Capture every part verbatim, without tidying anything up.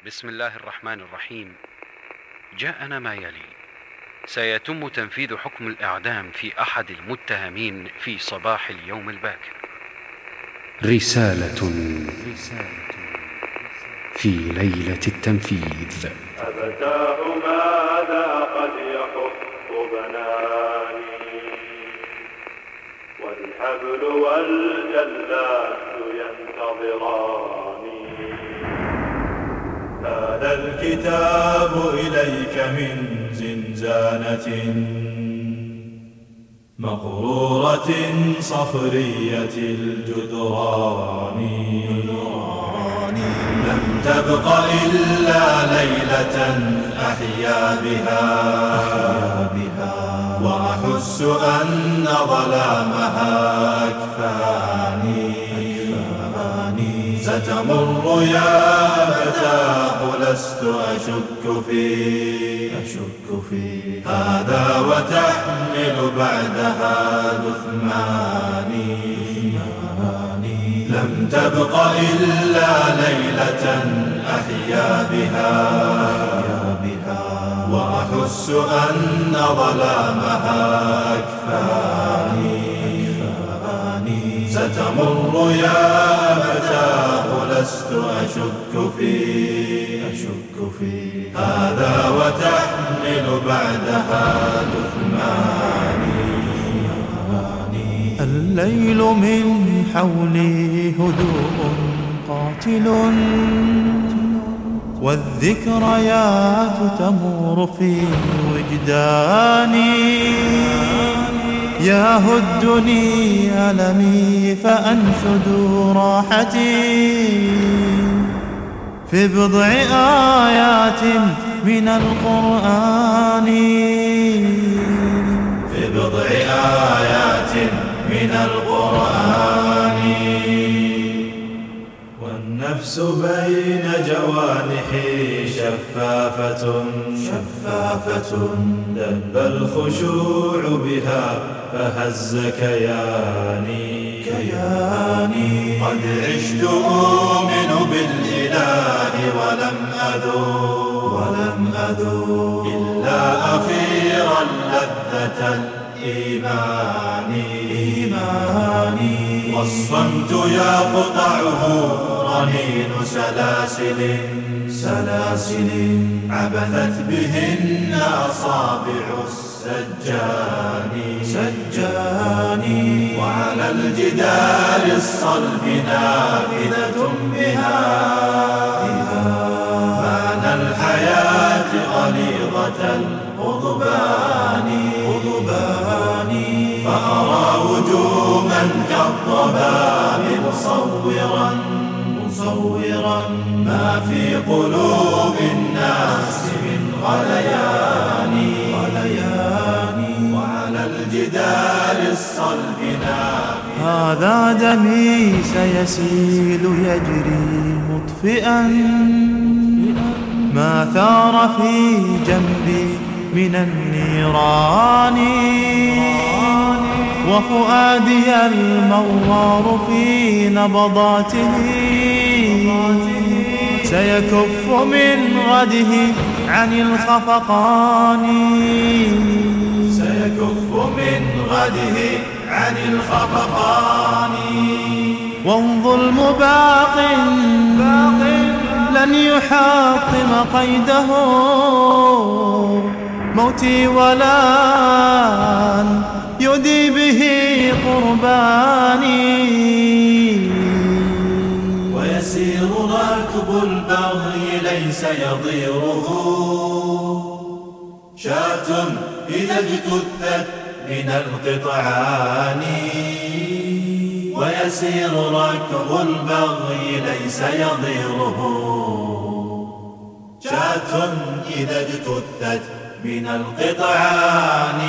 بسم الله الرحمن الرحيم. جاءنا ما يلي: سيتم تنفيذ حكم الإعدام في أحد المتهمين في صباح اليوم الباكر. رسالة في ليلة التنفيذ. أبتاه ماذا قد يحط بناني، والحبل والجلاد ينتظراني. هذا الكتاب إليك من زنزانة مقرورة صخرية الجدران. لم تبق إلا ليلة أحيا بها، وأحس أن ظلامها أكفاني. ستمر يا فتاه لست أشك فيه، أشك فيه هذا وتحمل بعدها دثماني. لم تبق إلا ليلة أحيا بها، وأحس أن ظلامها أكفاني. ستمر يا فتاه لست أشك فيه، أشك فيه هذا وتحمل بعدها دثماني. الليل من حولي هدوء قاتل، والذكريات تمر في وجداني. يهدني ألمي فأنشد راحتي في بضع آيات من القرآن، في بضع آيات من القرآن. والنفس بين جوانحي شفافة، شفافة دب الخشوع بها فهز كياني، كياني. قد عشت أؤمن بالإله ولم أذوق، ولم أذوق إلا أخيرا لذة الإيمان. إيماني والصمت يقطعه رنين سلاسل، سلاسل عبثت بهن أصابع السجان، سجاني. وعلى الجدار الصلب نافذة بها، معنى الحياة غليظة القضبان، فأرى وجوما كالضباب مصورا، مصورا ما في قلوب الناس من غليان، غليان. وعلى الجدار الصلب نافذة. هذا دمي سيسيل يجري مطفئا ما ثار في جنبي من النيران. وفؤادي الموار في نبضاته سيكف من غده عن الخفقان، سيكف من غده عن الخفقان. والظلم باق لن يحطم قيده، موتي ولن يدي به قرباني. ويسير راكب البغي ليس يضيره، شاة إذا اجتثت من القطعان. ويسير راكب البغي ليس يضيره، شاة إذا اجتثت من القطعان.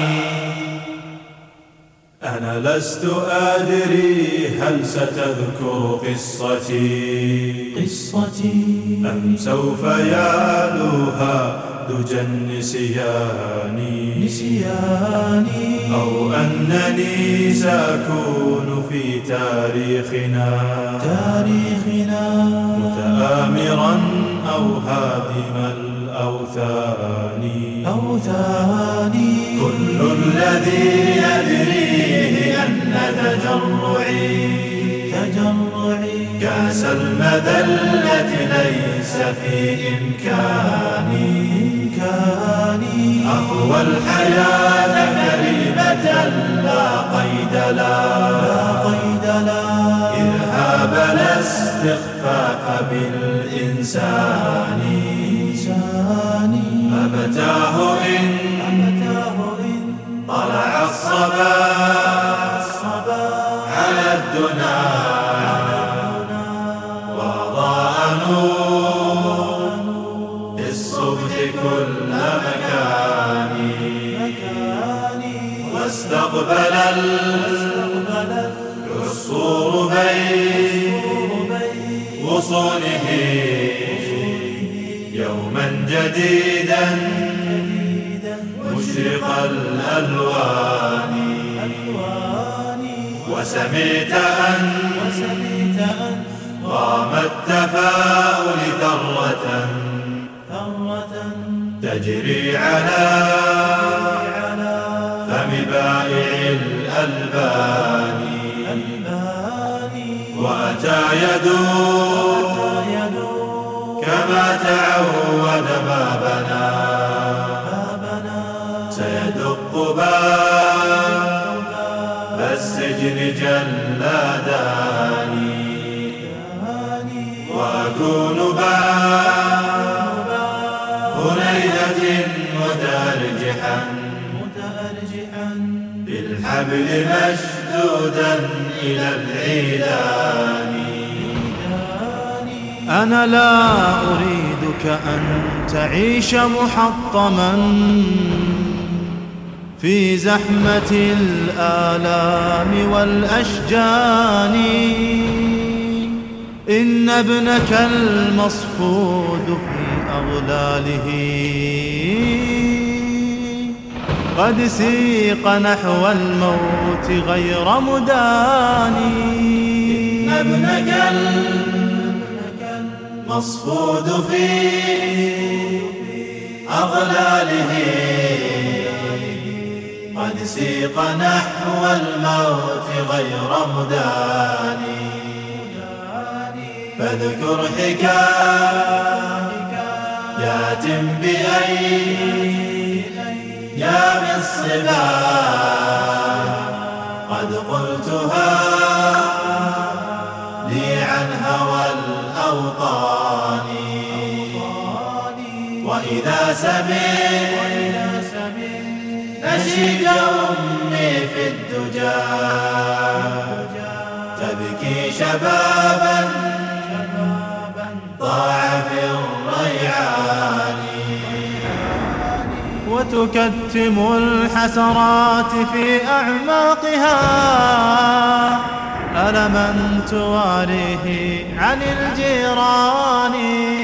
أنا لست أدري هل ستذكر قصتي، قصتي أم سوف يعلوها دجى النسيان، نسياني. أو أنني سأكون في تاريخنا، تاريخنا متآمرا أو هادم الأوثان أوثاني كل الذي يدريه أن تجرعي تجرعي كأس المذلة ليس في إمكاني إمكاني أهوى الحياة كريمة لا قيد لا لا قيد لا إرهاب لا استخفاف بالإنسان إنساني أمتاه إن أمتاه إن طلع الصباح الصباح على الدنا وأضاء نور الصبح كل مكان واستقبل العصفور بين غصونه يوما جديدا مشرق الألوان وسمعت أن قام التفاؤل ثرة تجري على فم بائع الألبان وأتى يدور كما تعود ما بنى سيدق باب السجن جلاداني وأكون بعد هنيهة متأرجحا بالحبل مشدودا إلى العيدان أنا لا أريدك أن تعيش محطما في زحمة الآلام والأشجان إن ابنك المصفود في أغلاله قد سيق نحو الموت غير مداني إن ابنك المصفود في أغلاله قد سيق نحو الموت غير مداني فاذكر حكايات بأيام الصبا قد قلتها لي عن هوى الأوطان وإذا سمعت نشيد أمي في الدجى تبكي شبابا ضاع في الريعان وتكتم الحسرات في أعماقها ألما تواريه عن الجيران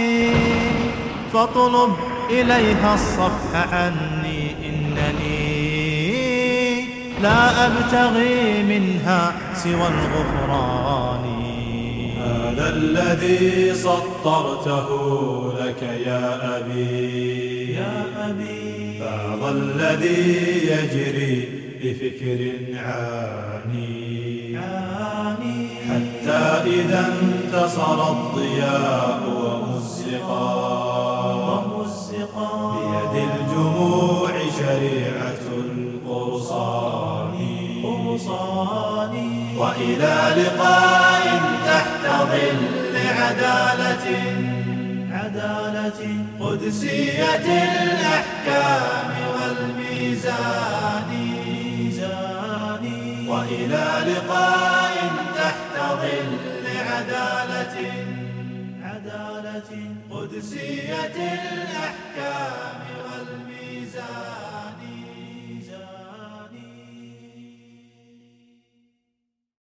فاطلب إليها الصفح عني إنني لا أبتغي منها سوى الغفران هذا الذي سطرته لك يا أبي يا أبي هذا الذي يجري بفكر عاني حتى إذا انتصر الضياء ومزقا بيد الجموع شريعة القرصان وإلى لقاء تحت ظل عدالة قدسية الأحكام والميزان وإلى لقاء تحت ظل عدالة قدسية الأحكام والميزان.